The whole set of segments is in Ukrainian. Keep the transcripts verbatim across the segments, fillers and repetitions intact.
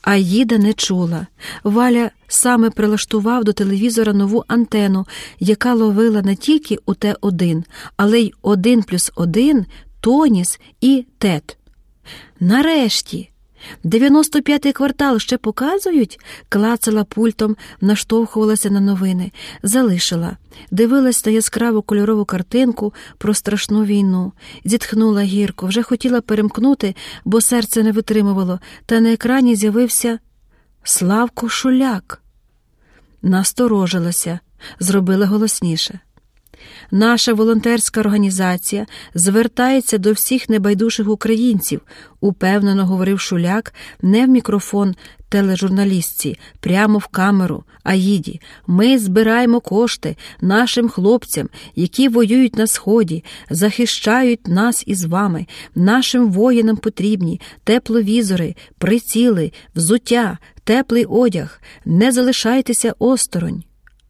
Аїда не чула. Валя саме прилаштував до телевізора нову антену, яка ловила не тільки у Т один, але й один плюс один, Тоніс і ТЕТ. Нарешті! дев'яносто п'ятий квартал ще показують? Клацала пультом, наштовхувалася на новини. Залишила. Дивилась на яскраву кольорову картинку про страшну війну. Зітхнула гірко. Вже хотіла перемкнути, бо серце не витримувало. Та на екрані з'явився Славко Шуляк. Насторожилася. Зробила голосніше. Наша волонтерська організація звертається до всіх небайдужих українців, упевнено говорив Шуляк не в мікрофон тележурналістці, прямо в камеру, Аїді. Ми збираємо кошти нашим хлопцям, які воюють на Сході, захищають нас із вами. Нашим воїнам потрібні тепловізори, приціли, взуття, теплий одяг. Не залишайтеся осторонь.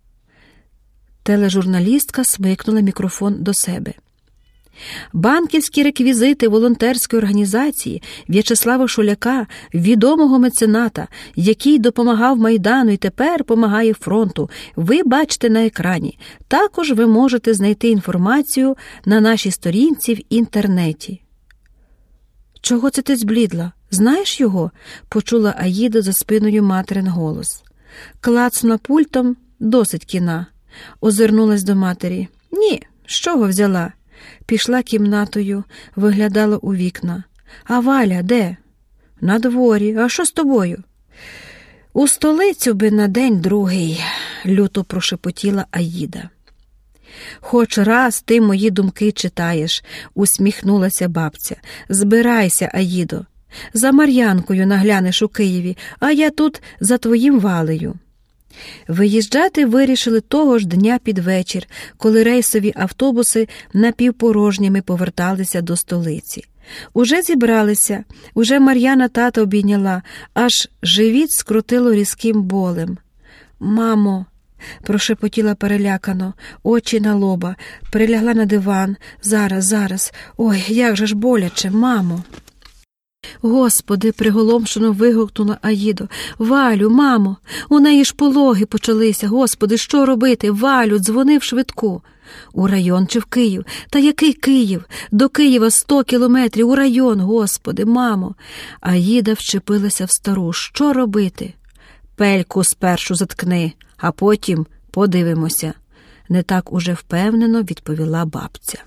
Тележурналістка смикнула мікрофон до себе. Банківські реквізити волонтерської організації В'ячеслава Шуляка, відомого мецената, який допомагав Майдану і тепер допомагає фронту, ви бачите на екрані. Також ви можете знайти інформацію на нашій сторінці в інтернеті. «Чого це ти зблідла? Знаєш його?» – почула Аїда за спиною материн голос. Клацнула пультом, досить кіна. Озирнулась до матері. «Ні, з чого взяла?» Пішла кімнатою, виглядала у вікна. «А Валя де?» «На дворі. А що з тобою?» «У столицю би на день другий», – люто прошепотіла Аїда. «Хоч раз ти мої думки читаєш», – усміхнулася бабця. «Збирайся, Аїдо. За Мар'янкою наглянеш у Києві, а я тут за твоїм Валею». Виїжджати вирішили того ж дня під вечір, коли рейсові автобуси напівпорожніми поверталися до столиці. Уже зібралися, уже Мар'яна тата обійняла, аж живіт скрутило різким болем. «Мамо!» – прошепотіла перелякано, очі на лоба, прилягла на диван. «Зараз, зараз! Ой, як же ж боляче, мамо!» «Господи!» – приголомшено вигукнула Аїдо. «Валю, мамо! У неї ж пологи почалися! Господи, що робити? Валю, дзвони в швидку!» «У район чи в Київ? Та який Київ? До Києва сто кілометрів! У район, Господи, мамо!» Аїда вчепилася в стару. «Що робити?» «Пельку спершу заткни, а потім подивимося!» Не так уже впевнено відповіла бабця.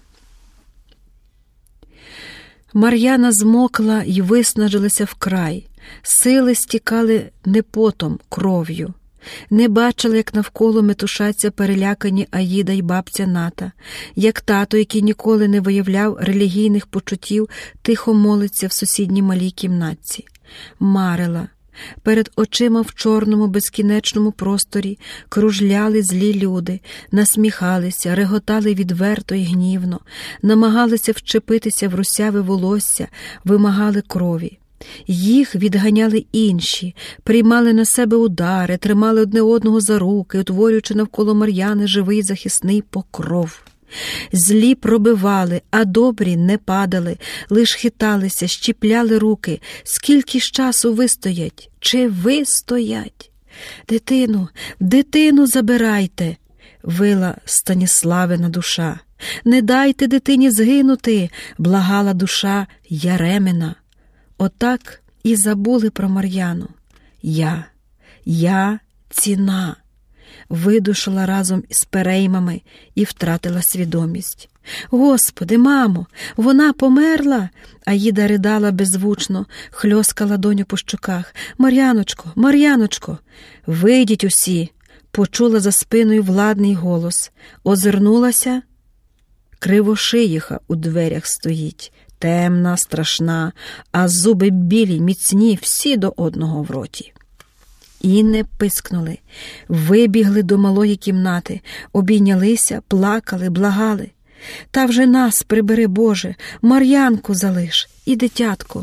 Мар'яна змокла й виснажилася вкрай. Сили стікали не потом, кров'ю. Не бачила, як навколо метушаться перелякані Аїда й бабця Ната, як тато, який ніколи не виявляв релігійних почуттів, тихо молиться в сусідній малій кімнатці. Марила. Перед очима в чорному безкінечному просторі кружляли злі люди, насміхалися, реготали відверто й гнівно, намагалися вчепитися в русяве волосся, вимагали крові. Їх відганяли інші, приймали на себе удари, тримали одне одного за руки, утворюючи навколо Мар'яни живий захисний покров. Злі пробивали, а добрі не падали, лиш хиталися, щіпляли руки. Скільки ж часу вистоять? Чи вистоять? «Дитину, дитину забирайте!» – вила Станіславина душа. «Не дайте дитині згинути!» – благала душа Яремина. Отак і забули про Мар'яну. Я, я ціна. Видушила разом із переймами і втратила свідомість. «Господи, мамо, вона померла!» Аїда ридала беззвучно, хльоскала доню по щоках. «Мар'яночко, Мар'яночко!» «Вийдіть усі!» Почула за спиною владний голос. Озирнулася. Кривошиїха у дверях стоїть. Темна, страшна, а зуби білі, міцні, всі до одного в роті. І не пискнули. Вибігли до малої кімнати, обійнялися, плакали, благали. «Та вже нас прибери, Боже, Мар'янку залиш і дитятко!»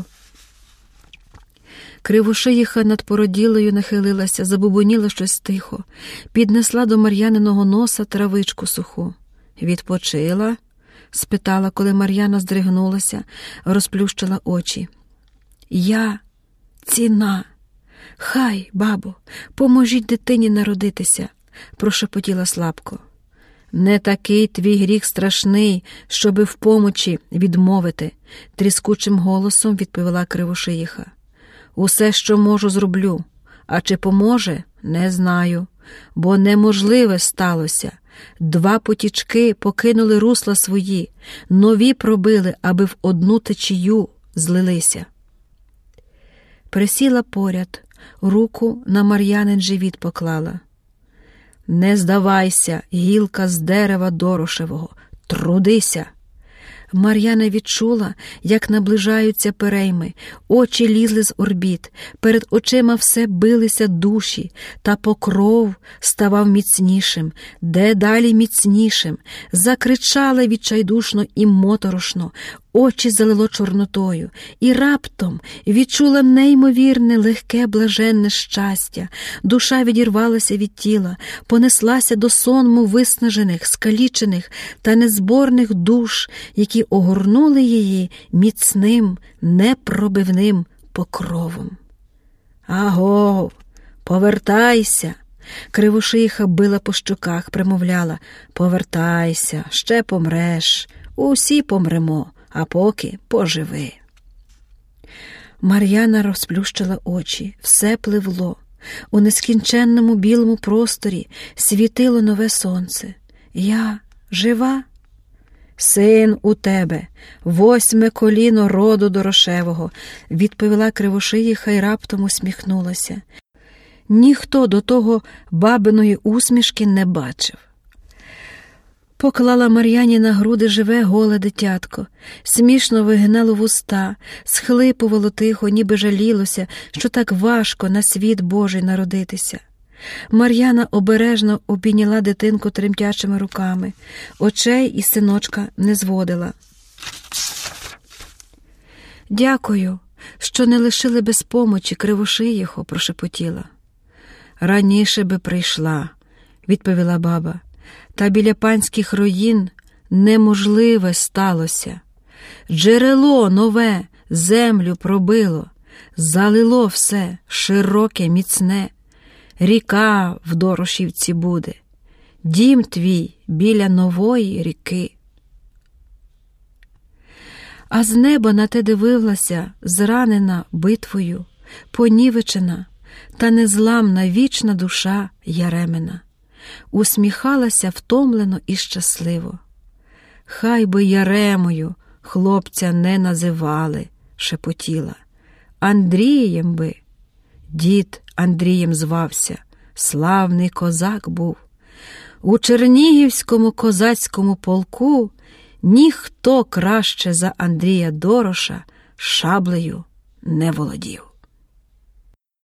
Кривошиїха над породілою нахилилася, забубоніла щось тихо, піднесла до Мар'яниного носа травичку суху. «Відпочила?» – спитала, коли Мар'яна здригнулася, розплющила очі. «Я ціна!» «Хай, бабо, поможіть дитині народитися», – прошепотіла слабко. «Не такий твій гріх страшний, щоби в помочі відмовити», – тріскучим голосом відповіла Кривошиїха. «Усе, що можу, зроблю, а чи поможе, не знаю, бо неможливе сталося. Два потічки покинули русла свої, нові пробили, аби в одну течію злилися». Присіла поряд, руку на Мар'янин живіт поклала. «Не здавайся, гілка з дерева дорошевого, трудися!» Мар'яна відчула, як наближаються перейми, очі лізли з орбіт, перед очима все билися душі, та покров ставав міцнішим, дедалі міцнішим, закричала відчайдушно і моторошно, очі залило чорнотою, і раптом відчула неймовірне, легке, блаженне щастя. Душа відірвалася від тіла, понеслася до сонму виснажених, скалічених та незборних душ, які огорнули її міцним, непробивним покровом. «Агов, повертайся!» Кривошиїха била по щоках, примовляла: «Повертайся, ще помреш, усі помремо, а поки поживи». Мар'яна розплющила очі, все пливло. У нескінченному білому просторі світило нове сонце. «Я жива?» «Син у тебе, восьме коліно роду Дорошевого», – відповіла Кривошиїха й раптом усміхнулася. Ніхто до того бабиної усмішки не бачив. Поклала Мар'яні на груди живе голе дитятко, смішно вигинало вуста, схлипувало тихо, ніби жалілося, що так важко на світ Божий народитися. Мар'яна обережно обійняла дитинку тремтячими руками, очей із синочка не зводила. «Дякую, що не лишили без помочі, Кривошиїхо», – прошепотіла. «Раніше би прийшла», – відповіла баба. «Та біля панських руїн неможливе сталося. Джерело нове землю пробило, залило все широке, міцне. Ріка в Дорошівці буде, дім твій біля нової ріки». А з неба на те дивилася, зранена битвою, понівечена та незламна вічна душа Яремина. Усміхалася втомлено і щасливо. «Хай би Яремою хлопця не називали», – шепотіла. «Андрієм би». Дід Андрієм звався, славний козак був. У Чернігівському козацькому полку ніхто краще за Андрія Дороша шаблею не володів.